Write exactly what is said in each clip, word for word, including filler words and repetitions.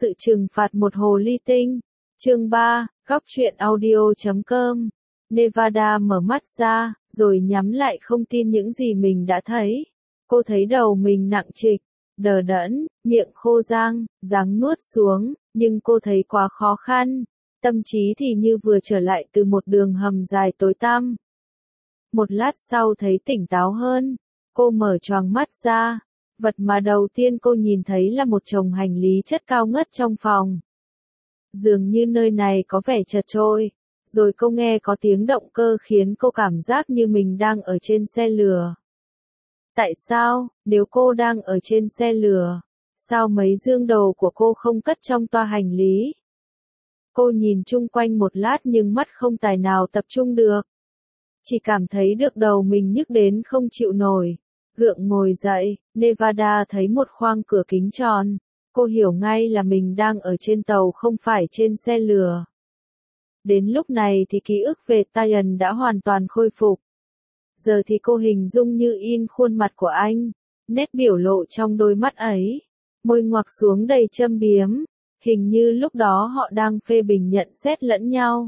Sự trừng phạt một hồ ly tinh. Chương ba, góc truyện audio chấm com. Nevada mở mắt ra, rồi nhắm lại không tin những gì mình đã thấy. Cô thấy đầu mình nặng trịch, đờ đẫn, miệng khô răng, ráng nuốt xuống, nhưng cô thấy quá khó khăn. Tâm trí thì như vừa trở lại từ một đường hầm dài tối tăm. Một lát sau thấy tỉnh táo hơn, cô mở choàng mắt ra. Vật mà đầu tiên cô nhìn thấy là một chồng hành lý chất cao ngất trong phòng. Dường như nơi này có vẻ chật chội. Rồi cô nghe có tiếng động cơ khiến cô cảm giác như mình đang ở trên xe lửa. Tại sao, nếu cô đang ở trên xe lửa, sao mấy dương đồ của cô không cất trong toa hành lý? Cô nhìn chung quanh một lát nhưng mắt không tài nào tập trung được. Chỉ cảm thấy được đầu mình nhức đến không chịu nổi. Gượng ngồi dậy, Nevada thấy một khoang cửa kính tròn. Cô hiểu ngay là mình đang ở trên tàu không phải trên xe lửa. Đến lúc này thì ký ức về Tyan đã hoàn toàn khôi phục. Giờ thì cô hình dung như in khuôn mặt của anh, nét biểu lộ trong đôi mắt ấy, môi ngoạc xuống đầy châm biếm, hình như lúc đó họ đang phê bình nhận xét lẫn nhau.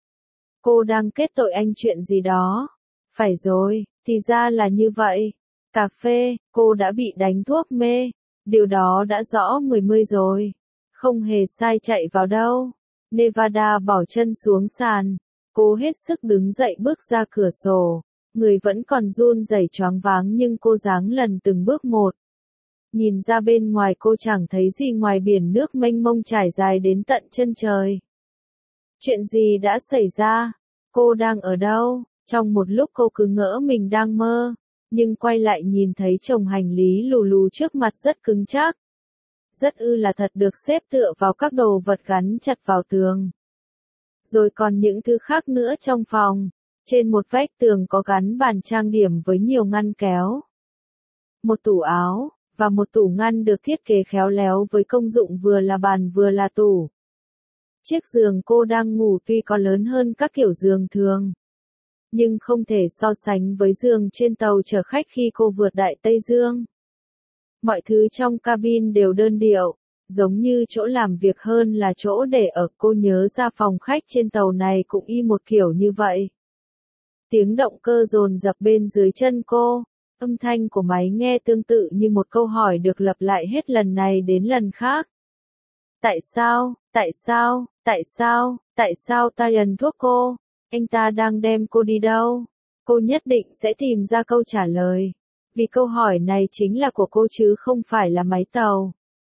Cô đang kết tội anh chuyện gì đó. Phải rồi, thì ra là như vậy. Cà phê, cô đã bị đánh thuốc mê, điều đó đã rõ mười mươi rồi. Không hề sai chạy vào đâu. Nevada bỏ chân xuống sàn, cố hết sức đứng dậy bước ra cửa sổ, người vẫn còn run rẩy choáng váng nhưng cô giáng lần từng bước một. Nhìn ra bên ngoài cô chẳng thấy gì ngoài biển nước mênh mông trải dài đến tận chân trời. Chuyện gì đã xảy ra? Cô đang ở đâu? Trong một lúc cô cứ ngỡ mình đang mơ, nhưng quay lại nhìn thấy chồng hành lý lù lù trước mặt rất cứng chắc. Rất ư là thật được xếp tựa vào các đồ vật gắn chặt vào tường. Rồi còn những thứ khác nữa trong phòng. Trên một vách tường có gắn bàn trang điểm với nhiều ngăn kéo. Một tủ áo, và một tủ ngăn được thiết kế khéo léo với công dụng vừa là bàn vừa là tủ. Chiếc giường cô đang ngủ tuy có lớn hơn các kiểu giường thường, nhưng không thể so sánh với giường trên tàu chở khách khi cô vượt Đại Tây Dương. Mọi thứ trong cabin đều đơn điệu, giống như chỗ làm việc hơn là chỗ để ở. Cô nhớ ra phòng khách trên tàu này cũng y một kiểu như vậy. Tiếng động cơ dồn dập bên dưới chân cô, âm thanh của máy nghe tương tự như một câu hỏi được lặp lại hết lần này đến lần khác. Tại sao, tại sao, tại sao, tại sao Tyan thuốc cô? Anh ta đang đem cô đi đâu? Cô nhất định sẽ tìm ra câu trả lời. Vì câu hỏi này chính là của cô chứ không phải là máy tàu.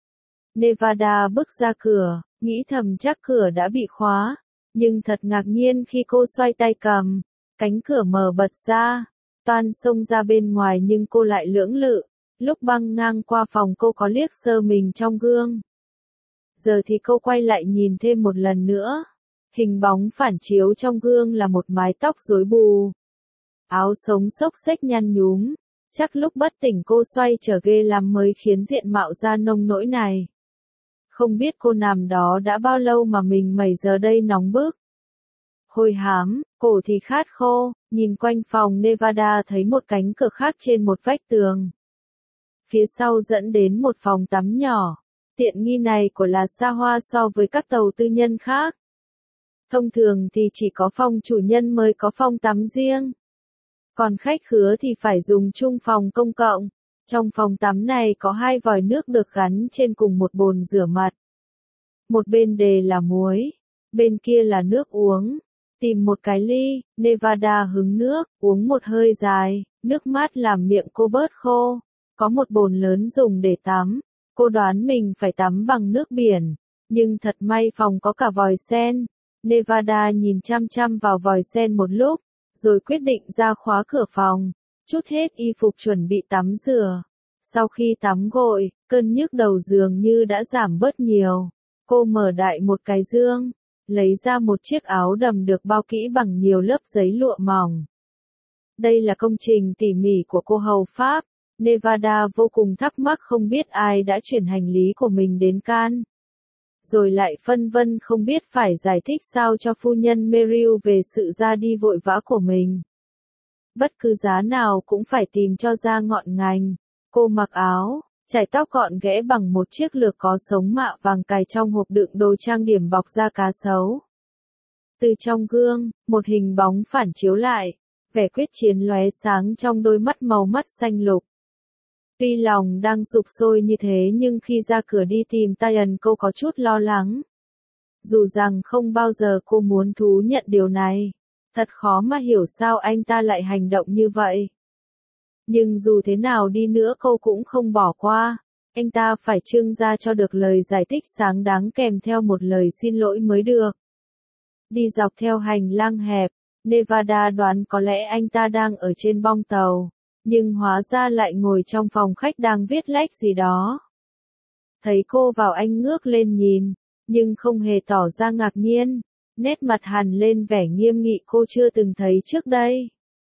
Nevada bước ra cửa, nghĩ thầm chắc cửa đã bị khóa. Nhưng thật ngạc nhiên khi cô xoay tay cầm, cánh cửa mở bật ra. Toan xông ra bên ngoài nhưng cô lại lưỡng lự. Lúc băng ngang qua phòng cô có liếc sơ mình trong gương. Giờ thì cô quay lại nhìn thêm một lần nữa. Hình bóng phản chiếu trong gương là một mái tóc rối bù. Áo sống xốc xếch nhăn nhúm. Chắc lúc bất tỉnh cô xoay trở ghê lắm mới khiến diện mạo ra nông nỗi này. Không biết cô nằm đó đã bao lâu mà mình mẩy giờ đây nóng bức. Hôi hám, cổ thì khát khô, nhìn quanh phòng Nevada thấy một cánh cửa khác trên một vách tường. Phía sau dẫn đến một phòng tắm nhỏ. Tiện nghi này của là xa hoa so với các tàu tư nhân khác. Thông thường thì chỉ có phòng chủ nhân mới có phòng tắm riêng. Còn khách khứa thì phải dùng chung phòng công cộng. Trong phòng tắm này có hai vòi nước được gắn trên cùng một bồn rửa mặt. Một bên đề là muối, bên kia là nước uống. Tìm một cái ly, Nevada hứng nước, uống một hơi dài, nước mát làm miệng cô bớt khô. Có một bồn lớn dùng để tắm. Cô đoán mình phải tắm bằng nước biển, nhưng thật may phòng có cả vòi sen. Nevada nhìn chăm chăm vào vòi sen một lúc, rồi quyết định ra khóa cửa phòng, trút hết y phục chuẩn bị tắm rửa. Sau khi tắm gội, cơn nhức đầu dường như đã giảm bớt nhiều. Cô mở đại một cái dương, lấy ra một chiếc áo đầm được bao kỹ bằng nhiều lớp giấy lụa mỏng. Đây là công trình tỉ mỉ của cô hầu Pháp. Nevada vô cùng thắc mắc không biết ai đã chuyển hành lý của mình đến Cannes. Rồi lại phân vân không biết phải giải thích sao cho phu nhân Meryl về sự ra đi vội vã của mình. Bất cứ giá nào cũng phải tìm cho ra ngọn ngành. Cô mặc áo, chải tóc gọn ghẽ bằng một chiếc lược có sống mạ vàng cài trong hộp đựng đồ trang điểm bọc da cá sấu. Từ trong gương, một hình bóng phản chiếu lại, vẻ quyết chiến lóe sáng trong đôi mắt màu mắt xanh lục. Tuy lòng đang sục sôi như thế nhưng khi ra cửa đi tìm Taeyeon cô có chút lo lắng. Dù rằng không bao giờ cô muốn thú nhận điều này, thật khó mà hiểu sao anh ta lại hành động như vậy. Nhưng dù thế nào đi nữa cô cũng không bỏ qua, anh ta phải trưng ra cho được lời giải thích sáng đáng kèm theo một lời xin lỗi mới được. Đi dọc theo hành lang hẹp, Nevada đoán có lẽ anh ta đang ở trên bong tàu, nhưng hóa ra lại ngồi trong phòng khách đang viết lách gì đó. Thấy cô vào anh ngước lên nhìn, nhưng không hề tỏ ra ngạc nhiên, nét mặt hằn lên vẻ nghiêm nghị cô chưa từng thấy trước đây.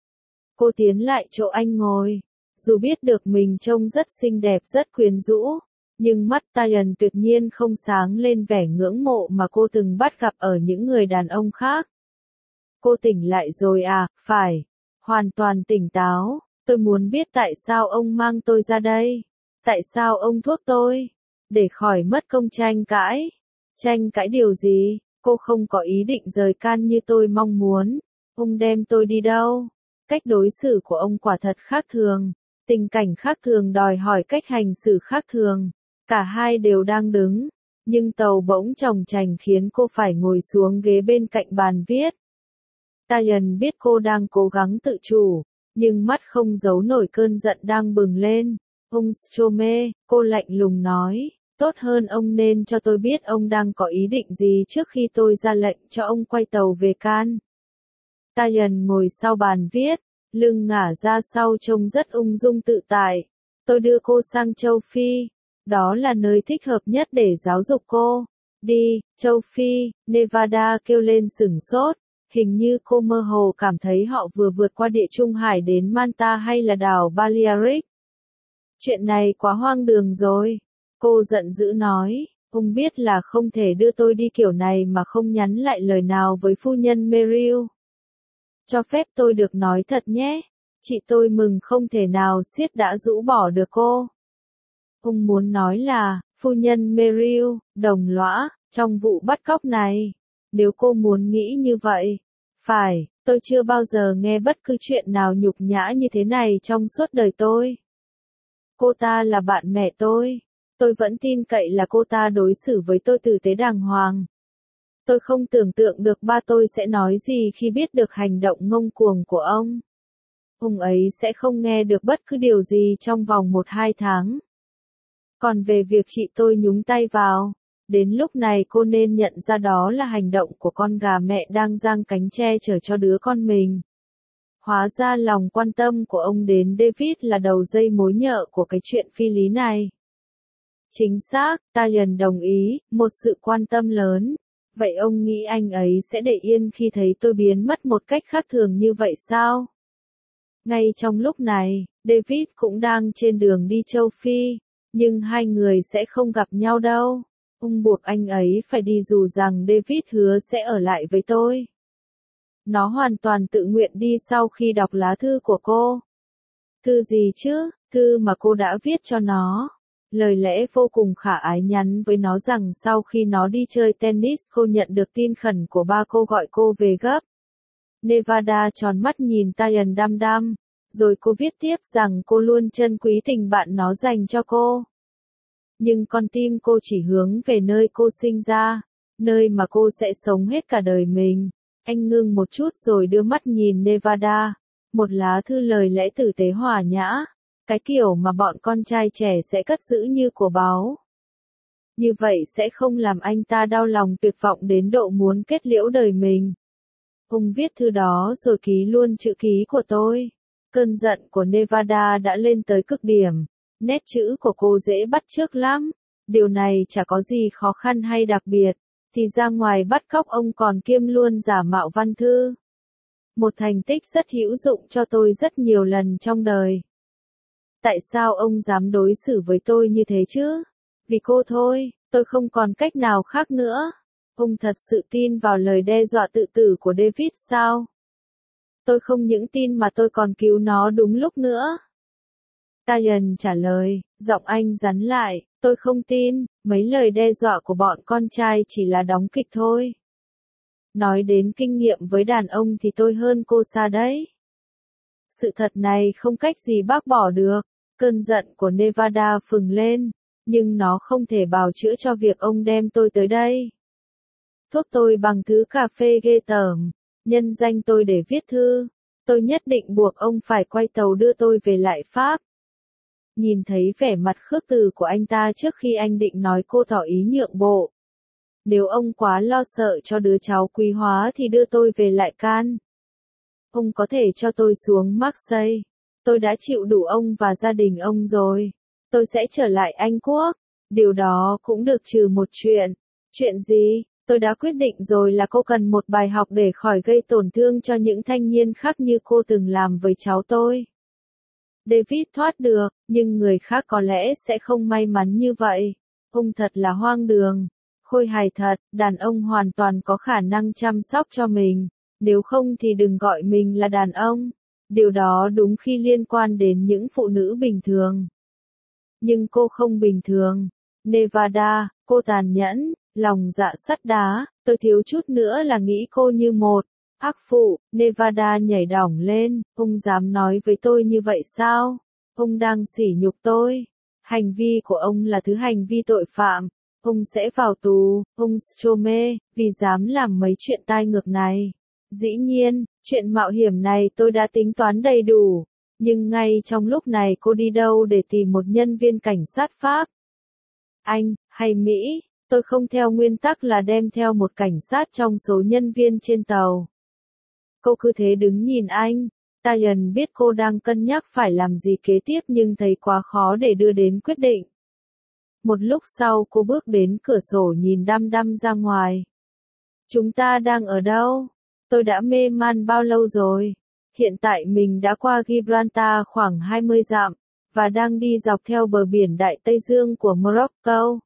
Cô tiến lại chỗ anh ngồi, dù biết được mình trông rất xinh đẹp rất quyến rũ, nhưng mắt Taeyeon tuyệt nhiên không sáng lên vẻ ngưỡng mộ mà cô từng bắt gặp ở những người đàn ông khác. Cô tỉnh lại rồi à, phải, hoàn toàn tỉnh táo, tôi muốn biết tại sao ông mang tôi ra đây, tại sao ông thuốc tôi, để khỏi mất công tranh cãi. Tranh cãi điều gì, cô không có ý định rời can như tôi mong muốn, ông đem tôi đi đâu? Cách đối xử của ông quả thật khác thường, tình cảnh khác thường đòi hỏi cách hành xử khác thường, cả hai đều đang đứng, nhưng tàu bỗng chồng chành khiến cô phải ngồi xuống ghế bên cạnh bàn viết. Taeyeon biết cô đang cố gắng tự chủ, nhưng mắt không giấu nổi cơn giận đang bừng lên. Ông Strome, cô lạnh lùng nói, tốt hơn ông nên cho tôi biết ông đang có ý định gì trước khi tôi ra lệnh cho ông quay tàu về Can. Taeyeon ngồi sau bàn viết, lưng ngả ra sau trông rất ung dung tự tại. Tôi đưa cô sang châu Phi, đó là nơi thích hợp nhất để giáo dục cô. Đi, châu Phi, Nevada kêu lên sửng sốt, hình như cô mơ hồ cảm thấy họ vừa vượt qua địa trung hải đến Manta hay là đảo Balearic. Chuyện này quá hoang đường rồi. Cô giận dữ nói, ông biết là không thể đưa tôi đi kiểu này mà không nhắn lại lời nào với phu nhân Meryl. Cho phép tôi được nói thật nhé, chị tôi mừng không thể nào xiết đã rũ bỏ được cô. Ông muốn nói là, phu nhân Meryl, đồng lõa, trong vụ bắt cóc này. Nếu cô muốn nghĩ như vậy, phải, tôi chưa bao giờ nghe bất cứ chuyện nào nhục nhã như thế này trong suốt đời tôi. Cô ta là bạn mẹ tôi. Tôi vẫn tin cậy là cô ta đối xử với tôi tử tế đàng hoàng. Tôi không tưởng tượng được ba tôi sẽ nói gì khi biết được hành động ngông cuồng của ông. Ông ấy sẽ không nghe được bất cứ điều gì trong vòng một hai tháng. Còn về việc chị tôi nhúng tay vào, đến lúc này cô nên nhận ra đó là hành động của con gà mẹ đang giang cánh che chở cho đứa con mình. Hóa ra lòng quan tâm của ông đến David là đầu dây mối nhợ của cái chuyện phi lý này. Chính xác, Taeyeon đồng ý, một sự quan tâm lớn. Vậy ông nghĩ anh ấy sẽ để yên khi thấy tôi biến mất một cách khác thường như vậy sao? Ngay trong lúc này, David cũng đang trên đường đi châu Phi, nhưng hai người sẽ không gặp nhau đâu. Ông buộc anh ấy phải đi dù rằng David hứa sẽ ở lại với tôi. Nó hoàn toàn tự nguyện đi sau khi đọc lá thư của cô. Thư gì chứ? Thư mà cô đã viết cho nó. Lời lẽ vô cùng khả ái nhắn với nó rằng sau khi nó đi chơi tennis cô nhận được tin khẩn của ba cô gọi cô về gấp. Nevada tròn mắt nhìn Taeyeon đăm đăm, rồi cô viết tiếp rằng cô luôn trân quý tình bạn nó dành cho cô. Nhưng con tim cô chỉ hướng về nơi cô sinh ra, nơi mà cô sẽ sống hết cả đời mình. Anh ngưng một chút rồi đưa mắt nhìn Nevada, một lá thư lời lẽ tử tế hòa nhã. Cái kiểu mà bọn con trai trẻ sẽ cất giữ như của báu. Như vậy sẽ không làm anh ta đau lòng tuyệt vọng đến độ muốn kết liễu đời mình. Ông viết thư đó rồi ký luôn chữ ký của tôi. Cơn giận của Nevada đã lên tới cực điểm. Nét chữ của cô dễ bắt chước lắm. Điều này chả có gì khó khăn hay đặc biệt. Thì ra ngoài bắt cóc ông còn kiêm luôn giả mạo văn thư. Một thành tích rất hữu dụng cho tôi rất nhiều lần trong đời. Tại sao ông dám đối xử với tôi như thế chứ? Vì cô thôi, tôi không còn cách nào khác nữa. Ông thật sự tin vào lời đe dọa tự tử của David sao? Tôi không những tin mà tôi còn cứu nó đúng lúc nữa. Tayan trả lời, giọng anh rắn lại, tôi không tin, mấy lời đe dọa của bọn con trai chỉ là đóng kịch thôi. Nói đến kinh nghiệm với đàn ông thì tôi hơn cô xa đấy. Sự thật này không cách gì bác bỏ được, cơn giận của Nevada phừng lên, nhưng nó không thể bào chữa cho việc ông đem tôi tới đây. Thuốc tôi bằng thứ cà phê ghê tởm, nhân danh tôi để viết thư, tôi nhất định buộc ông phải quay tàu đưa tôi về lại Pháp. Nhìn thấy vẻ mặt khước từ của anh ta trước khi anh định nói cô tỏ ý nhượng bộ. Nếu ông quá lo sợ cho đứa cháu quý hóa thì đưa tôi về lại Can. Ông có thể cho tôi xuống Marseille. Tôi đã chịu đủ ông và gia đình ông rồi. Tôi sẽ trở lại Anh Quốc. Điều đó cũng được trừ một chuyện. Chuyện gì? Tôi đã quyết định rồi là cô cần một bài học để khỏi gây tổn thương cho những thanh niên khác như cô từng làm với cháu tôi. David thoát được, nhưng người khác có lẽ sẽ không may mắn như vậy. Ông thật là hoang đường. Khôi hài thật, đàn ông hoàn toàn có khả năng chăm sóc cho mình. Nếu không thì đừng gọi mình là đàn ông. Điều đó đúng khi liên quan đến những phụ nữ bình thường. Nhưng cô không bình thường. Nevada, cô tàn nhẫn, lòng dạ sắt đá, tôi thiếu chút nữa là nghĩ cô như một ác phụ. Nevada nhảy đỏng lên, ông dám nói với tôi như vậy sao? Ông đang sỉ nhục tôi. Hành vi của ông là thứ hành vi tội phạm. Ông sẽ vào tù, ông Strome, vì dám làm mấy chuyện tai ngược này. Dĩ nhiên, chuyện mạo hiểm này tôi đã tính toán đầy đủ. Nhưng ngay trong lúc này cô đi đâu để tìm một nhân viên cảnh sát Pháp? Anh, hay Mỹ, tôi không theo nguyên tắc là đem theo một cảnh sát trong số nhân viên trên tàu. Cô cứ thế đứng nhìn anh. Tayan biết cô đang cân nhắc phải làm gì kế tiếp nhưng thấy quá khó để đưa đến quyết định. Một lúc sau cô bước đến cửa sổ nhìn đăm đăm ra ngoài. Chúng ta đang ở đâu? Tôi đã mê man bao lâu rồi? Hiện tại mình đã qua Gibraltar khoảng hai mươi dặm, và đang đi dọc theo bờ biển Đại Tây Dương của Morocco.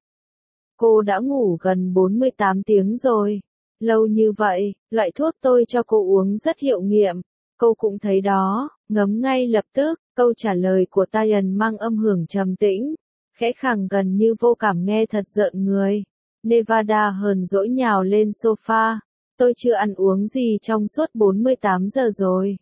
Cô đã ngủ gần bốn mươi tám tiếng rồi. Lâu như vậy, loại thuốc tôi cho cô uống rất hiệu nghiệm. Cô cũng thấy đó, ngấm ngay lập tức, câu trả lời của Tayan mang âm hưởng trầm tĩnh, khẽ khàng gần như vô cảm nghe thật rợn người. Nevada hờn dỗi nhào lên sofa. Tôi chưa ăn uống gì trong suốt bốn mươi tám giờ rồi.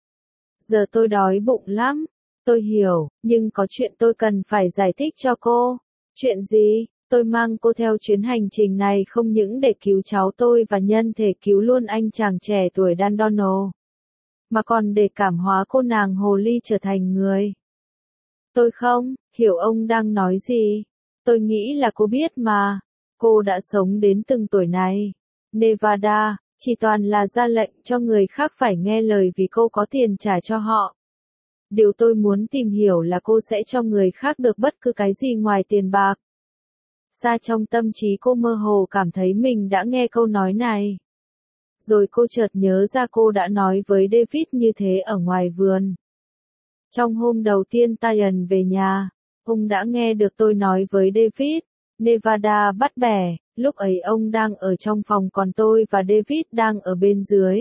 Giờ tôi đói bụng lắm. Tôi hiểu, nhưng có chuyện tôi cần phải giải thích cho cô. Chuyện gì? Tôi mang cô theo chuyến hành trình này không những để cứu cháu tôi và nhân thể cứu luôn anh chàng trẻ tuổi Dan Donald, mà còn để cảm hóa cô nàng hồ ly trở thành người. Tôi không hiểu ông đang nói gì. Tôi nghĩ là cô biết mà. Cô đã sống đến từng tuổi này. Nevada, chỉ toàn là ra lệnh cho người khác phải nghe lời vì cô có tiền trả cho họ. Điều tôi muốn tìm hiểu là cô sẽ cho người khác được bất cứ cái gì ngoài tiền bạc. Xa trong tâm trí cô mơ hồ cảm thấy mình đã nghe câu nói này. Rồi cô chợt nhớ ra cô đã nói với David như thế ở ngoài vườn. Trong hôm đầu tiên Tayan về nhà, ông đã nghe được tôi nói với David. Nevada bắt bẻ, lúc ấy ông đang ở trong phòng còn tôi và David đang ở bên dưới.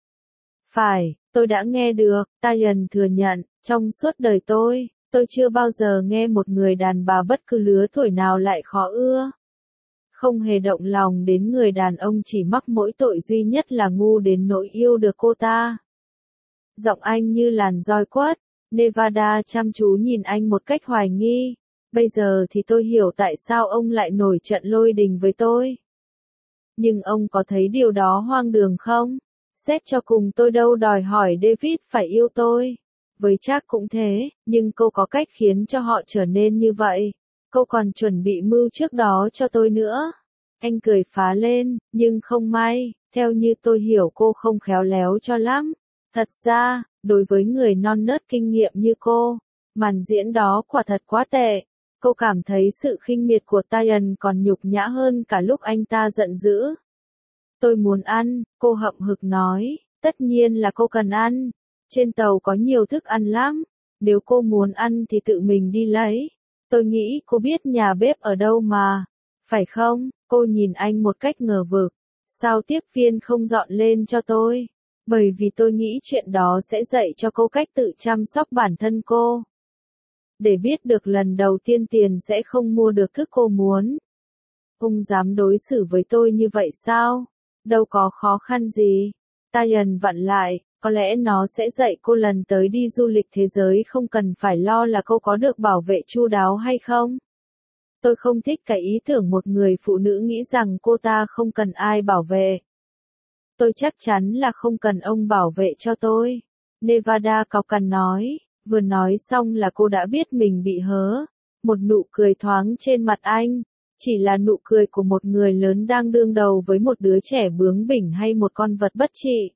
Phải, tôi đã nghe được, Tayan thừa nhận, trong suốt đời tôi, tôi chưa bao giờ nghe một người đàn bà bất cứ lứa tuổi nào lại khó ưa. Không hề động lòng đến người đàn ông chỉ mắc mỗi tội duy nhất là ngu đến nỗi yêu được cô ta. Giọng anh như làn roi quất, Nevada chăm chú nhìn anh một cách hoài nghi. Bây giờ thì tôi hiểu tại sao ông lại nổi trận lôi đình với tôi. Nhưng ông có thấy điều đó hoang đường không? Xét cho cùng tôi đâu đòi hỏi David phải yêu tôi. Với Jack cũng thế, nhưng cô có cách khiến cho họ trở nên như vậy. Cô còn chuẩn bị mưu trước đó cho tôi nữa. Anh cười phá lên, nhưng không may, theo như tôi hiểu cô không khéo léo cho lắm. Thật ra, đối với người non nớt kinh nghiệm như cô, màn diễn đó quả thật quá tệ. Cô cảm thấy sự khinh miệt của Tayan còn nhục nhã hơn cả lúc anh ta giận dữ. Tôi muốn ăn, cô hậm hực nói, tất nhiên là cô cần ăn. Trên tàu có nhiều thức ăn lắm, nếu cô muốn ăn thì tự mình đi lấy. Tôi nghĩ cô biết nhà bếp ở đâu mà, phải không? Cô nhìn anh một cách ngờ vực. Sao tiếp viên không dọn lên cho tôi? Bởi vì tôi nghĩ chuyện đó sẽ dạy cho cô cách tự chăm sóc bản thân cô. để biết được lần đầu tiên tiền sẽ không mua được thứ cô muốn. Ông dám đối xử với tôi như vậy sao? Đâu có khó khăn gì. Tayan vặn lại, có lẽ nó sẽ dạy cô lần tới đi du lịch thế giới không cần phải lo là cô có được bảo vệ chu đáo hay không. Tôi không thích cái ý tưởng một người phụ nữ nghĩ rằng cô ta không cần ai bảo vệ. Tôi chắc chắn là không cần ông bảo vệ cho tôi. Nevada cọc cằn nói, vừa nói xong là cô đã biết mình bị hớ. Một nụ cười thoáng trên mặt anh, chỉ là nụ cười của một người lớn đang đương đầu với một đứa trẻ bướng bỉnh hay một con vật bất trị.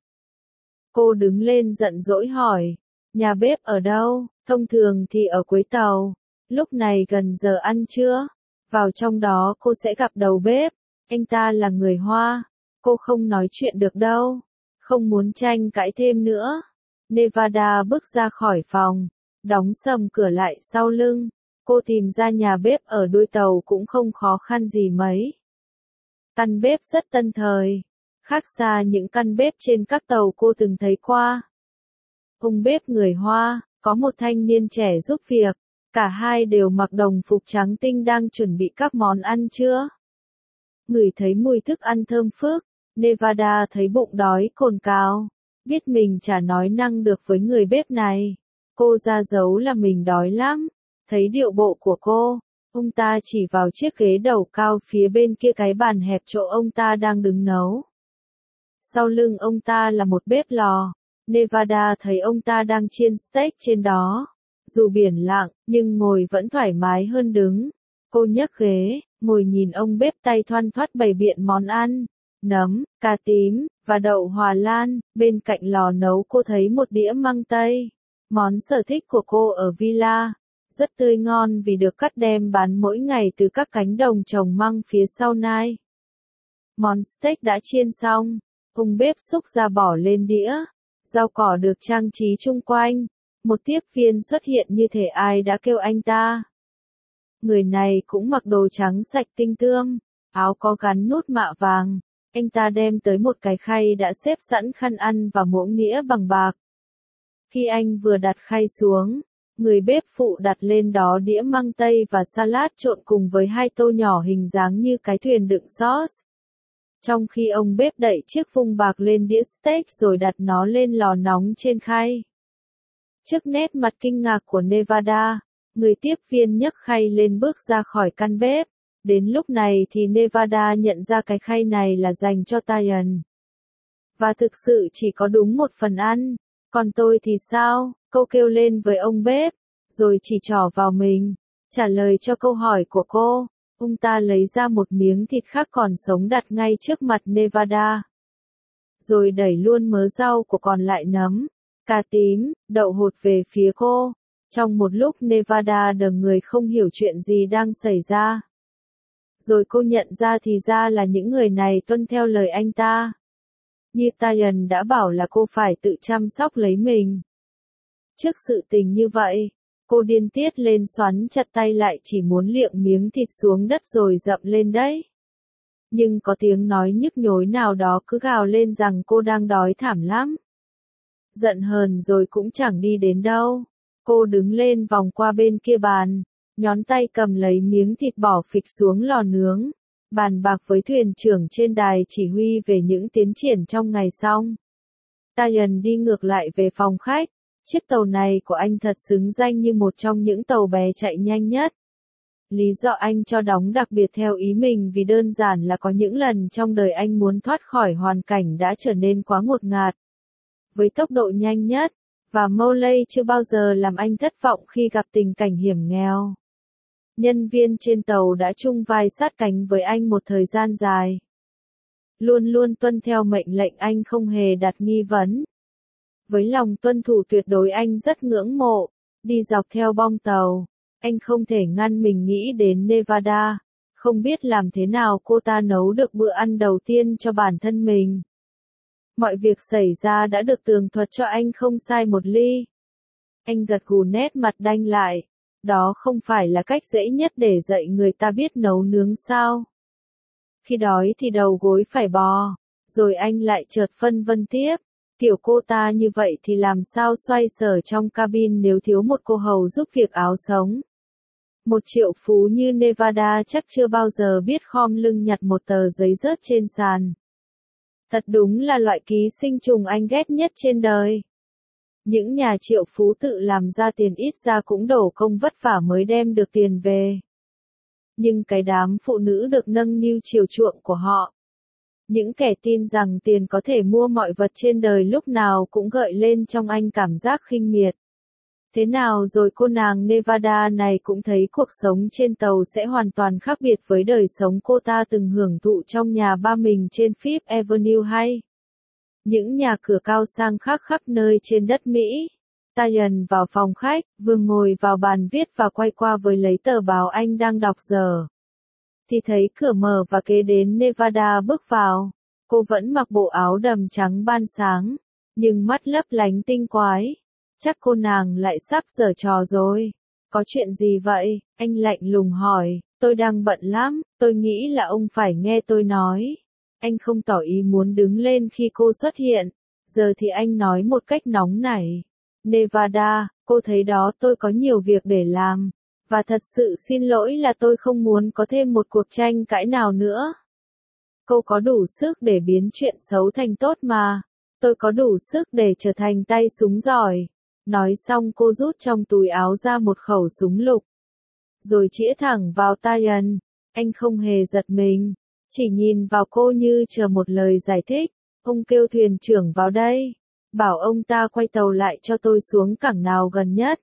Cô đứng lên giận dỗi hỏi, nhà bếp ở đâu? Thông thường thì ở cuối tàu. Lúc này gần giờ ăn trưa. Vào trong đó cô sẽ gặp đầu bếp. Anh ta là người Hoa. Cô không nói chuyện được đâu. Không muốn tranh cãi thêm nữa. Nevada bước ra khỏi phòng. Đóng sầm cửa lại sau lưng. Cô tìm ra nhà bếp ở đuôi tàu cũng không khó khăn gì mấy. Căn bếp rất tân thời. Khác xa những căn bếp trên các tàu cô từng thấy qua. Ông bếp người Hoa, có một thanh niên trẻ giúp việc. Cả hai đều mặc đồng phục trắng tinh đang chuẩn bị các món ăn trưa. Ngửi thấy mùi thức ăn thơm phức, Nevada thấy bụng đói cồn cào. Biết mình chả nói năng được với người bếp này. Cô ra dấu là mình đói lắm. Thấy điệu bộ của cô, ông ta chỉ vào chiếc ghế đầu cao phía bên kia cái bàn hẹp chỗ ông ta đang đứng nấu. Sau lưng ông ta là một bếp lò. Nevada thấy ông ta đang chiên steak trên đó. Dù biển lặng, nhưng ngồi vẫn thoải mái hơn đứng. Cô nhấc ghế, ngồi nhìn ông bếp tay thoăn thoắt bày biện món ăn. Nấm, cà tím, và đậu Hòa Lan. Bên cạnh lò nấu cô thấy một đĩa măng tây. Món sở thích của cô ở villa. Rất tươi ngon vì được cắt đem bán mỗi ngày từ các cánh đồng trồng măng phía sau nai. Món steak đã chiên xong. Ông bếp xúc ra bỏ lên đĩa. Rau cỏ được trang trí chung quanh. Một tiếp viên xuất hiện như thể ai đã kêu anh ta. Người này cũng mặc đồ trắng sạch tinh tươm, áo có gắn nút mạ vàng. Anh ta đem tới một cái khay đã xếp sẵn khăn ăn và muỗng nĩa bằng bạc. Khi anh vừa đặt khay xuống, người bếp phụ đặt lên đó đĩa măng tây và salad trộn cùng với hai tô nhỏ hình dáng như cái thuyền đựng sauce. Trong khi ông bếp đậy chiếc phung bạc lên đĩa steak rồi đặt nó lên lò nóng trên khay. Trước nét mặt kinh ngạc của Nevada, người tiếp viên nhấc khay lên bước ra khỏi căn bếp. Đến lúc này thì Nevada nhận ra cái khay này là dành cho Tayan. Và thực sự chỉ có đúng một phần ăn. Còn tôi thì sao? Cô kêu lên với ông bếp, rồi chỉ trỏ vào mình. Trả lời cho câu hỏi của cô, ông ta lấy ra một miếng thịt khác còn sống đặt ngay trước mặt Nevada. Rồi đẩy luôn mớ rau của còn lại nấm, cà tím, đậu hột về phía cô. Trong một lúc Nevada đờ người không hiểu chuyện gì đang xảy ra. Rồi cô nhận ra thì ra là những người này tuân theo lời anh ta. Như Tayan đã bảo là cô phải tự chăm sóc lấy mình. Trước sự tình như vậy, cô điên tiết lên xoắn chặt tay lại chỉ muốn liệng miếng thịt xuống đất rồi dậm lên đấy. Nhưng có tiếng nói nhức nhối nào đó cứ gào lên rằng cô đang đói thảm lắm. Giận hờn rồi cũng chẳng đi đến đâu. Cô đứng lên vòng qua bên kia bàn, nhón tay cầm lấy miếng thịt bỏ phịch xuống lò nướng, bàn bạc với thuyền trưởng trên đài chỉ huy về những tiến triển trong ngày xong. Tayan đi ngược lại về phòng khách. Chiếc tàu này của anh thật xứng danh như một trong những tàu bé chạy nhanh nhất. Lý do anh cho đóng đặc biệt theo ý mình vì đơn giản là có những lần trong đời anh muốn thoát khỏi hoàn cảnh đã trở nên quá ngột ngạt. Với tốc độ nhanh nhất, và Molly chưa bao giờ làm anh thất vọng khi gặp tình cảnh hiểm nghèo. Nhân viên trên tàu đã chung vai sát cánh với anh một thời gian dài. Luôn luôn tuân theo mệnh lệnh anh không hề đặt nghi vấn. Với lòng tuân thủ tuyệt đối anh rất ngưỡng mộ. Đi dọc theo bong tàu, anh không thể ngăn mình nghĩ đến Nevada. Không biết làm thế nào cô ta nấu được bữa ăn đầu tiên cho bản thân mình. Mọi việc xảy ra đã được tường thuật cho anh không sai một ly. Anh gật gù nét mặt đanh lại. Đó không phải là cách dễ nhất để dạy người ta biết nấu nướng sao? Khi đói thì đầu gối phải bò. Rồi anh lại chợt phân vân tiếp. Kiểu cô ta như vậy thì làm sao xoay sở trong cabin nếu thiếu một cô hầu giúp việc áo sống. Một triệu phú như Nevada chắc chưa bao giờ biết khom lưng nhặt một tờ giấy rớt trên sàn. Thật đúng là loại ký sinh trùng anh ghét nhất trên đời. Những nhà triệu phú tự làm ra tiền ít ra cũng đổ công vất vả mới đem được tiền về. Nhưng cái đám phụ nữ được nâng niu chiều chuộng của họ. Những kẻ tin rằng tiền có thể mua mọi vật trên đời lúc nào cũng gợi lên trong anh cảm giác khinh miệt. Thế nào rồi cô nàng Nevada này cũng thấy cuộc sống trên tàu sẽ hoàn toàn khác biệt với đời sống cô ta từng hưởng thụ trong nhà ba mình trên Fifth Avenue hay. Những nhà cửa cao sang khác khắp nơi trên đất Mỹ. Ryan vào phòng khách, vừa ngồi vào bàn viết và quay qua với lấy tờ báo anh đang đọc giờ. Thì thấy cửa mở và kế đến Nevada bước vào. Cô vẫn mặc bộ áo đầm trắng ban sáng, nhưng mắt lấp lánh tinh quái. Chắc cô nàng lại sắp giở trò rồi. Có chuyện gì vậy? Anh lạnh lùng hỏi. Tôi đang bận lắm, tôi nghĩ là ông phải nghe tôi nói. Anh không tỏ ý muốn đứng lên khi cô xuất hiện. Giờ thì anh nói một cách nóng nảy. Nevada, cô thấy đó, tôi có nhiều việc để làm. Và thật sự xin lỗi là tôi không muốn có thêm một cuộc tranh cãi nào nữa. Cô có đủ sức để biến chuyện xấu thành tốt mà. Tôi có đủ sức để trở thành tay súng giỏi. Nói xong cô rút trong túi áo ra một khẩu súng lục. Rồi chĩa thẳng vào Ryan. Anh không hề giật mình. Chỉ nhìn vào cô như chờ một lời giải thích. Ông kêu thuyền trưởng vào đây. Bảo ông ta quay tàu lại cho tôi xuống cảng nào gần nhất.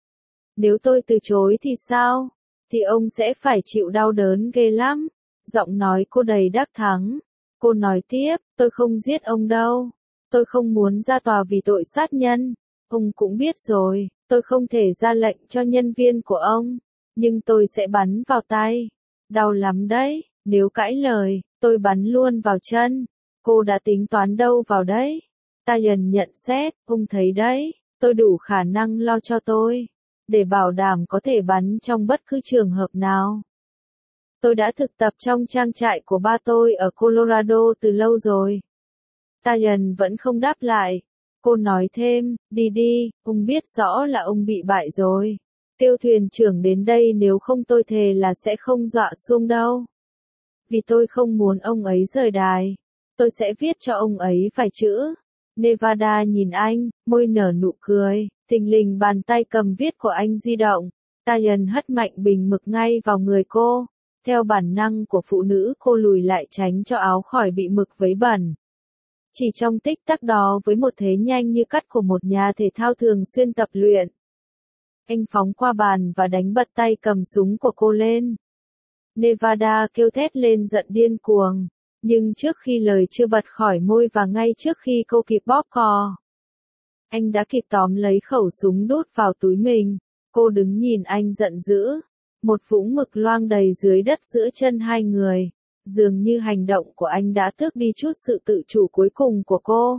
Nếu tôi từ chối thì sao? Thì ông sẽ phải chịu đau đớn ghê lắm. Giọng nói cô đầy đắc thắng. Cô nói tiếp, tôi không giết ông đâu. Tôi không muốn ra tòa vì tội sát nhân. Ông cũng biết rồi, tôi không thể ra lệnh cho nhân viên của ông. Nhưng tôi sẽ bắn vào tay. Đau lắm đấy, nếu cãi lời, tôi bắn luôn vào chân. Cô đã tính toán đâu vào đấy? Ryan nhận xét, ông thấy đấy, tôi đủ khả năng lo cho tôi. Để bảo đảm có thể bắn trong bất cứ trường hợp nào. Tôi đã thực tập trong trang trại của ba tôi ở Colorado từ lâu rồi. Ryan vẫn không đáp lại. Cô nói thêm, đi đi, ông biết rõ là ông bị bại rồi. Kêu thuyền trưởng đến đây, nếu không tôi thề là sẽ không dọa xuông đâu. Vì tôi không muốn ông ấy rời đài. Tôi sẽ viết cho ông ấy vài chữ. Nevada nhìn anh, môi nở nụ cười. Thình lình bàn tay cầm viết của anh di động. Ryan hất mạnh bình mực ngay vào người cô. Theo bản năng của phụ nữ, cô lùi lại tránh cho áo khỏi bị mực vấy bẩn. Chỉ trong tích tắc đó, với một thế nhanh như cắt của một nhà thể thao thường xuyên tập luyện, anh phóng qua bàn và đánh bật tay cầm súng của cô lên. Nevada kêu thét lên giận điên cuồng. Nhưng trước khi lời chưa bật khỏi môi và ngay trước khi cô kịp bóp cò, anh đã kịp tóm lấy khẩu súng đút vào túi mình. Cô đứng nhìn anh giận dữ. Một vũng mực loang đầy dưới đất giữa chân hai người. Dường như hành động của anh đã tước đi chút sự tự chủ cuối cùng của cô.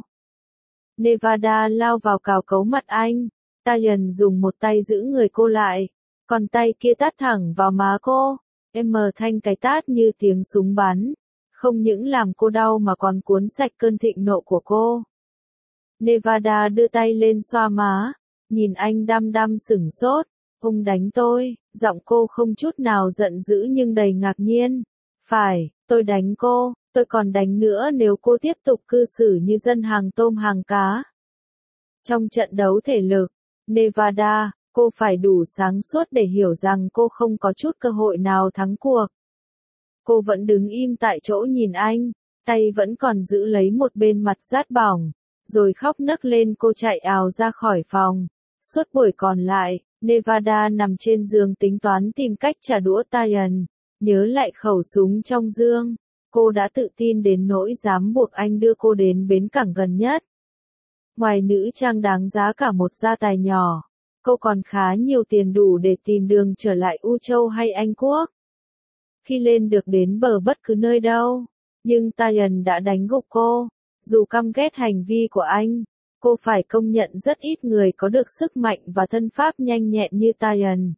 Nevada lao vào cào cấu mặt anh. Ryan dùng một tay giữ người cô lại. Còn tay kia tát thẳng vào má cô. Em mờ thanh cái tát như tiếng súng bắn. Không những làm cô đau mà còn cuốn sạch cơn thịnh nộ của cô. Nevada đưa tay lên xoa má. Nhìn anh đăm đăm sửng sốt. Ông đánh tôi. Giọng cô không chút nào giận dữ nhưng đầy ngạc nhiên. Phải, tôi đánh cô. Tôi còn đánh nữa nếu cô tiếp tục cư xử như dân hàng tôm hàng cá. Trong trận đấu thể lực, Nevada, cô phải đủ sáng suốt để hiểu rằng cô không có chút cơ hội nào thắng cuộc. Cô vẫn đứng im tại chỗ nhìn anh, tay vẫn còn giữ lấy một bên mặt rát bỏng, rồi khóc nấc lên. Cô chạy ào ra khỏi phòng. Suốt buổi còn lại, Nevada nằm trên giường tính toán tìm cách trả đũa Ryan, nhớ lại khẩu súng trong dương. Cô đã tự tin đến nỗi dám buộc anh đưa cô đến bến cảng gần nhất. Ngoài nữ trang đáng giá cả một gia tài nhỏ, cô còn khá nhiều tiền đủ để tìm đường trở lại U Châu hay Anh Quốc. Khi lên được đến bờ bất cứ nơi đâu, nhưng Ryan đã đánh gục cô. Dù căm ghét hành vi của anh, cô phải công nhận rất ít người có được sức mạnh và thân pháp nhanh nhẹn như Ryan.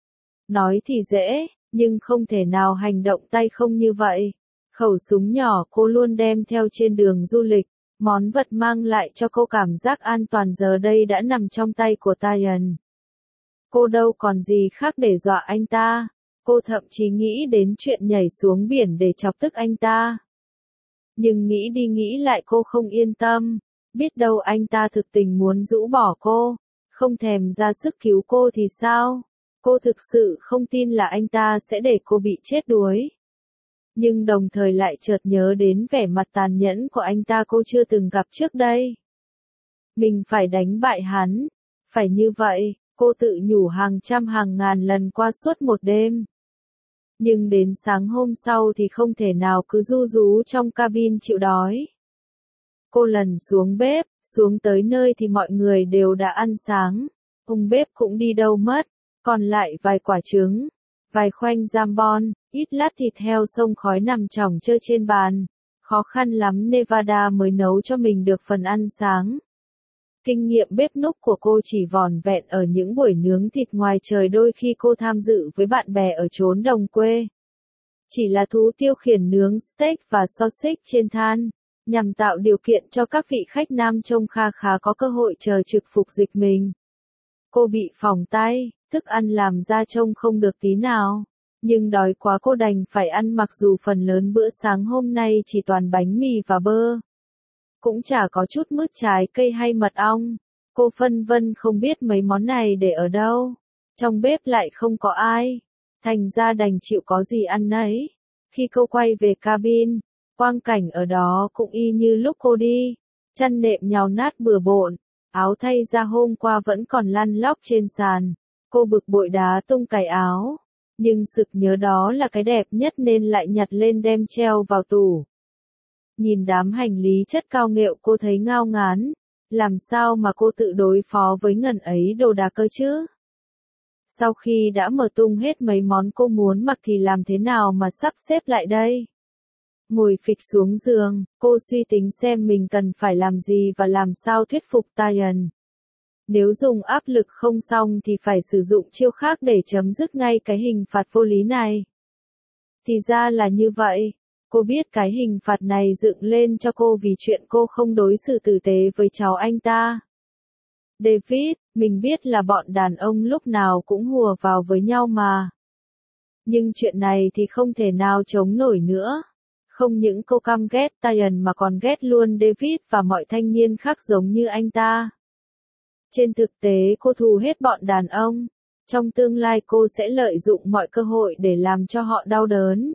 Nói thì dễ, nhưng không thể nào hành động tay không như vậy. Khẩu súng nhỏ cô luôn đem theo trên đường du lịch, Món vật mang lại cho cô cảm giác an toàn giờ đây đã nằm trong tay của Ryan. Cô đâu còn gì khác để dọa anh ta. Cô thậm chí nghĩ đến chuyện nhảy xuống biển để chọc tức anh ta. Nhưng nghĩ đi nghĩ lại cô không yên tâm. Biết đâu anh ta thực tình muốn rũ bỏ cô, không thèm ra sức cứu cô thì sao? Cô thực sự không tin là anh ta sẽ để cô bị chết đuối. Nhưng đồng thời lại chợt nhớ đến vẻ mặt tàn nhẫn của anh ta cô chưa từng gặp trước đây. Mình phải đánh bại hắn. Phải như vậy, cô tự nhủ hàng trăm hàng ngàn lần qua suốt một đêm. Nhưng đến sáng hôm sau thì không thể nào cứ ru rú trong cabin chịu đói. Cô lần xuống bếp, xuống tới nơi thì mọi người đều đã ăn sáng. Ông bếp cũng đi đâu mất, còn lại vài quả trứng, vài khoanh jambon, ít lát thịt heo xông khói nằm chỏng chơ trên bàn. Khó khăn lắm Nevada mới nấu cho mình được phần ăn sáng. Kinh nghiệm bếp núc của cô chỉ vỏn vẹn ở những buổi nướng thịt ngoài trời đôi khi cô tham dự với bạn bè ở chốn đồng quê. Chỉ là thú tiêu khiển nướng steak và sausage trên than, nhằm tạo điều kiện cho các vị khách nam trông kha khá có cơ hội chờ trực phục dịch mình. Cô bị phỏng tay, thức ăn làm ra trông không được tí nào. Nhưng đói quá cô đành phải ăn mặc dù phần lớn bữa sáng hôm nay chỉ toàn bánh mì và bơ. Cũng chả có chút mứt trái cây hay mật ong. Cô phân vân không biết mấy món này để ở đâu. Trong bếp lại không có ai. Thành ra đành chịu có gì ăn nấy. Khi cô quay về cabin, quang cảnh ở đó cũng y như lúc cô đi. Chăn nệm nhào nát bừa bộn. Áo thay ra hôm qua vẫn còn lăn lóc trên sàn. Cô bực bội đá tung cài áo. Nhưng sực nhớ đó là cái đẹp nhất nên lại nhặt lên đem treo vào tủ. Nhìn đám hành lý chất cao nghệu cô thấy ngao ngán. Làm sao mà cô tự đối phó với ngần ấy đồ đạc cơ chứ? Sau khi đã mở tung hết mấy món cô muốn mặc thì làm thế nào mà sắp xếp lại đây? Ngồi phịch xuống giường, cô suy tính xem mình cần phải làm gì và làm sao thuyết phục Ryan. Nếu dùng áp lực không xong thì phải sử dụng chiêu khác để chấm dứt ngay cái hình phạt vô lý này. Thì ra là như vậy. Cô biết cái hình phạt này dựng lên cho cô vì chuyện cô không đối xử tử tế với cháu anh ta. David, mình biết là bọn đàn ông lúc nào cũng hùa vào với nhau mà. Nhưng chuyện này thì không thể nào chống nổi nữa. Không những cô căm ghét Ryan mà còn ghét luôn David và mọi thanh niên khác giống như anh ta. Trên thực tế cô thù hết bọn đàn ông. Trong tương lai cô sẽ lợi dụng mọi cơ hội để làm cho họ đau đớn.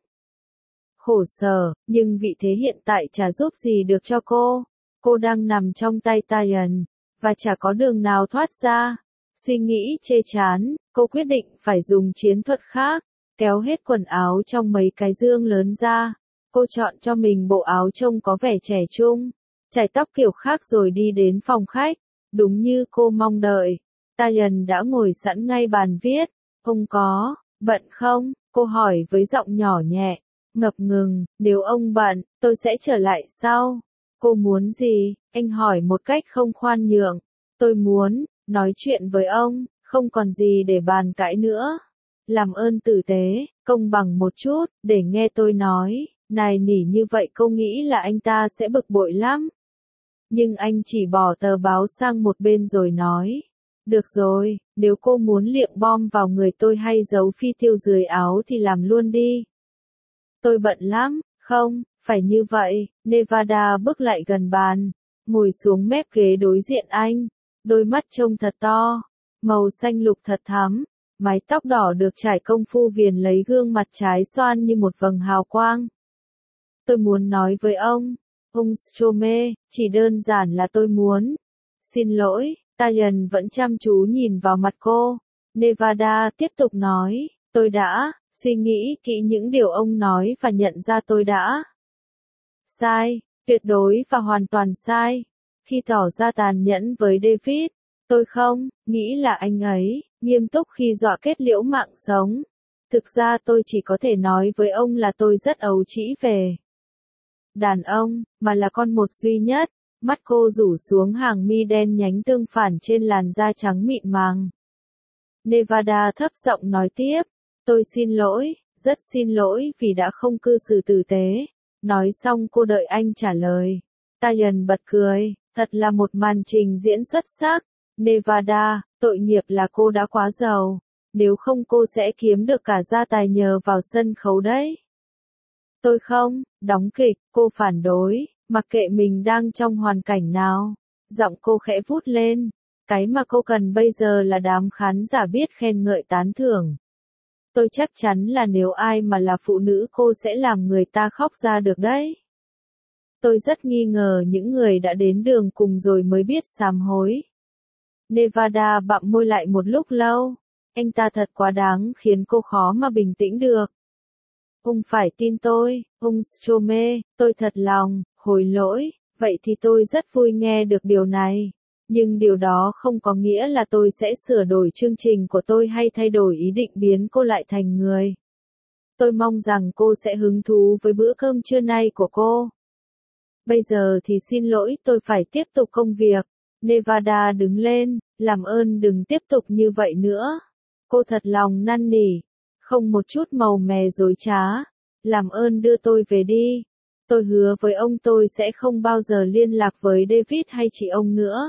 Khổ sở, nhưng vị thế hiện tại chả giúp gì được cho cô. Cô đang nằm trong tay Ryan, và chả có đường nào thoát ra. Suy nghĩ chê chán, cô quyết định phải dùng chiến thuật khác. Kéo hết quần áo trong mấy cái dương lớn ra. Cô chọn cho mình bộ áo trông có vẻ trẻ trung. Chải tóc kiểu khác rồi đi đến phòng khách. Đúng như cô mong đợi. Ryan đã ngồi sẵn ngay bàn viết. Ông có, bận không? Cô hỏi với giọng nhỏ nhẹ. Ngập ngừng, nếu ông bận, tôi sẽ trở lại sau. Cô muốn gì? Anh hỏi một cách không khoan nhượng. Tôi muốn, nói chuyện với ông, không còn gì để bàn cãi nữa. Làm ơn tử tế, công bằng một chút, để nghe tôi nói. Này nỉ như vậy cô nghĩ là anh ta sẽ bực bội lắm. Nhưng anh chỉ bỏ tờ báo sang một bên rồi nói. Được rồi, nếu cô muốn liệng bom vào người tôi hay giấu phi tiêu dưới áo thì làm luôn đi. Tôi bận lắm, không, phải như vậy. Nevada bước lại gần bàn, ngồi xuống mép ghế đối diện anh. Đôi mắt trông thật to, màu xanh lục thật thắm, mái tóc đỏ được trải công phu viền lấy gương mặt trái xoan như một vầng hào quang. Tôi muốn nói với ông, ông Strome, chỉ đơn giản là tôi muốn. Xin lỗi, Ryan vẫn chăm chú nhìn vào mặt cô. Nevada tiếp tục nói, tôi đã suy nghĩ kỹ những điều ông nói và nhận ra tôi đã sai, tuyệt đối và hoàn toàn sai. Khi tỏ ra tàn nhẫn với David, tôi không nghĩ là anh ấy nghiêm túc khi dọa kết liễu mạng sống. Thực ra tôi chỉ có thể nói với ông là tôi rất ấu trĩ về đàn ông, mà là con một duy nhất. Mắt cô rủ xuống hàng mi đen nhánh tương phản trên làn da trắng mịn màng. Nevada thấp giọng nói tiếp, tôi xin lỗi, rất xin lỗi vì đã không cư xử tử tế. Nói xong cô đợi anh trả lời. Ryan bật cười, thật là một màn trình diễn xuất sắc. Nevada, tội nghiệp là cô đã quá giàu, nếu không cô sẽ kiếm được cả gia tài nhờ vào sân khấu đấy. Tôi không, đóng kịch, cô phản đối, mặc kệ mình đang trong hoàn cảnh nào. Giọng cô khẽ vút lên, cái mà cô cần bây giờ là đám khán giả biết khen ngợi tán thưởng. Tôi chắc chắn là nếu ai mà là phụ nữ cô sẽ làm người ta khóc ra được đấy. Tôi rất nghi ngờ những người đã đến đường cùng rồi mới biết sám hối. Nevada bặm môi lại một lúc lâu. Anh ta thật quá đáng khiến cô khó mà bình tĩnh được. Ông phải tin tôi, ông Strome, tôi thật lòng, hối lỗi, vậy thì tôi rất vui nghe được điều này. Nhưng điều đó không có nghĩa là tôi sẽ sửa đổi chương trình của tôi hay thay đổi ý định biến cô lại thành người. Tôi mong rằng cô sẽ hứng thú với bữa cơm trưa nay của cô. Bây giờ thì xin lỗi, tôi phải tiếp tục công việc. Nevada đứng lên, làm ơn đừng tiếp tục như vậy nữa. Cô thật lòng năn nỉ, không một chút màu mè dối trá. Làm ơn đưa tôi về đi. Tôi hứa với ông tôi sẽ không bao giờ liên lạc với David hay chị ông nữa.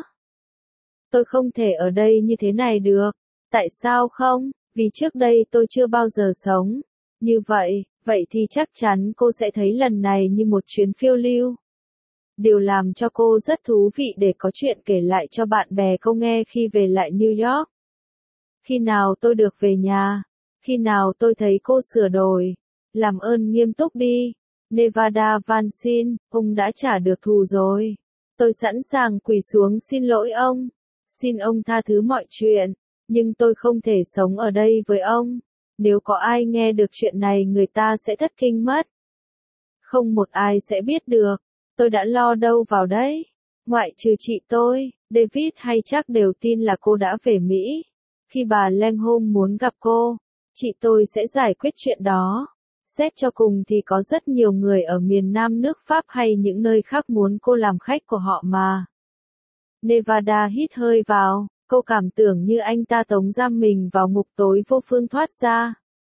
Tôi không thể ở đây như thế này được. Tại sao không? Vì trước đây tôi chưa bao giờ sống như vậy, vậy thì chắc chắn cô sẽ thấy lần này như một chuyến phiêu lưu. Điều làm cho cô rất thú vị để có chuyện kể lại cho bạn bè cô nghe khi về lại New York. Khi nào tôi được về nhà? Khi nào tôi thấy cô sửa đổi? Làm ơn nghiêm túc đi. Nevada van xin, ông đã trả được thù rồi. Tôi sẵn sàng quỳ xuống xin lỗi ông. Xin ông tha thứ mọi chuyện. Nhưng tôi không thể sống ở đây với ông. Nếu có ai nghe được chuyện này người ta sẽ thất kinh mất. Không một ai sẽ biết được. Tôi đã lo đâu vào đấy. Ngoại trừ chị tôi, David hay chắc đều tin là cô đã về Mỹ. Khi bà Langham muốn gặp cô, chị tôi sẽ giải quyết chuyện đó. Xét cho cùng thì có rất nhiều người ở miền Nam nước Pháp hay những nơi khác muốn cô làm khách của họ mà. Nevada hít hơi vào, cô cảm tưởng như anh ta tống giam mình vào ngục tối vô phương thoát ra.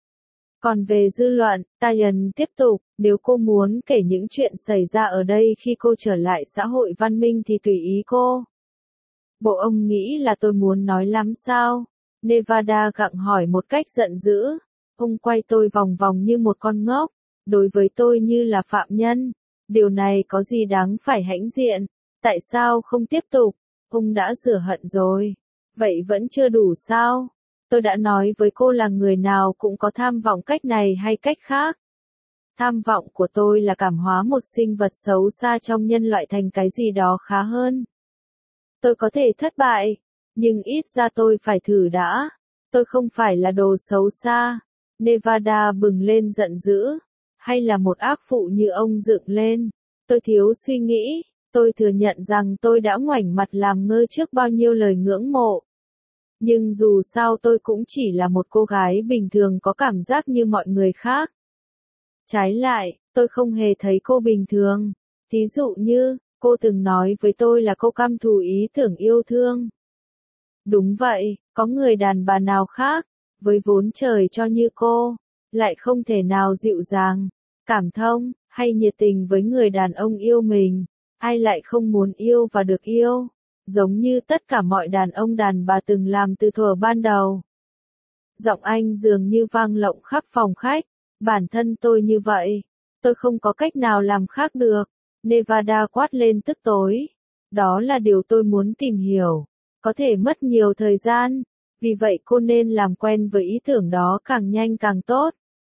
Còn về dư luận, Ryan tiếp tục, nếu cô muốn kể những chuyện xảy ra ở đây khi cô trở lại xã hội văn minh thì tùy ý cô. Bộ ông nghĩ là tôi muốn nói lắm sao? Nevada gặng hỏi một cách giận dữ. Ông quay tôi vòng vòng như một con ngốc. Đối với tôi như là phạm nhân. Điều này có gì đáng phải hãnh diện? Tại sao không tiếp tục? Ông đã rửa hận rồi. Vậy vẫn chưa đủ sao? Tôi đã nói với cô là người nào cũng có tham vọng cách này hay cách khác. Tham vọng của tôi là cảm hóa một sinh vật xấu xa trong nhân loại thành cái gì đó khá hơn. Tôi có thể thất bại, nhưng ít ra tôi phải thử đã. Tôi không phải là đồ xấu xa. Nevada bừng lên giận dữ. Hay là một ác phụ như ông dựng lên. Tôi thiếu suy nghĩ. Tôi thừa nhận rằng tôi đã ngoảnh mặt làm ngơ trước bao nhiêu lời ngưỡng mộ. Nhưng dù sao tôi cũng chỉ là một cô gái bình thường có cảm giác như mọi người khác. Trái lại, tôi không hề thấy cô bình thường. Thí dụ như, cô từng nói với tôi là cô căm thù ý tưởng yêu thương. Đúng vậy, có người đàn bà nào khác, với vốn trời cho như cô, lại không thể nào dịu dàng, cảm thông, hay nhiệt tình với người đàn ông yêu mình. Ai lại không muốn yêu và được yêu, giống như tất cả mọi đàn ông đàn bà từng làm từ thuở ban đầu. Giọng anh dường như vang lộng khắp phòng khách. Bản thân tôi như vậy, tôi không có cách nào làm khác được. Nevada quát lên tức tối. Đó là điều tôi muốn tìm hiểu. Có thể mất nhiều thời gian, vì vậy cô nên làm quen với ý tưởng đó càng nhanh càng tốt.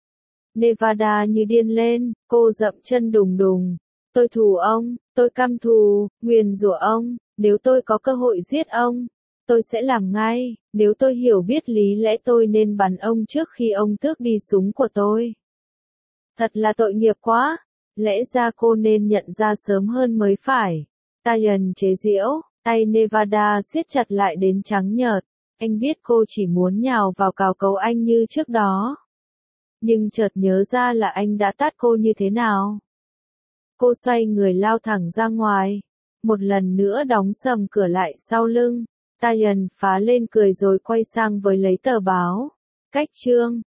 Nevada như điên lên, cô dậm chân đùng đùng. Tôi thù ông, tôi căm thù, nguyền rủa ông, nếu tôi có cơ hội giết ông, tôi sẽ làm ngay, nếu tôi hiểu biết lý lẽ tôi nên bắn ông trước khi ông tước đi súng của tôi. Thật là tội nghiệp quá, lẽ ra cô nên nhận ra sớm hơn mới phải. Ryan chế giễu, tay Nevada siết chặt lại đến trắng nhợt, anh biết cô chỉ muốn nhào vào cào cấu anh như trước đó. Nhưng chợt nhớ ra là anh đã tát cô như thế nào. Cô xoay người lao thẳng ra ngoài, một lần nữa đóng sầm cửa lại sau lưng. Ryan phá lên cười rồi quay sang với lấy tờ báo. Cách chương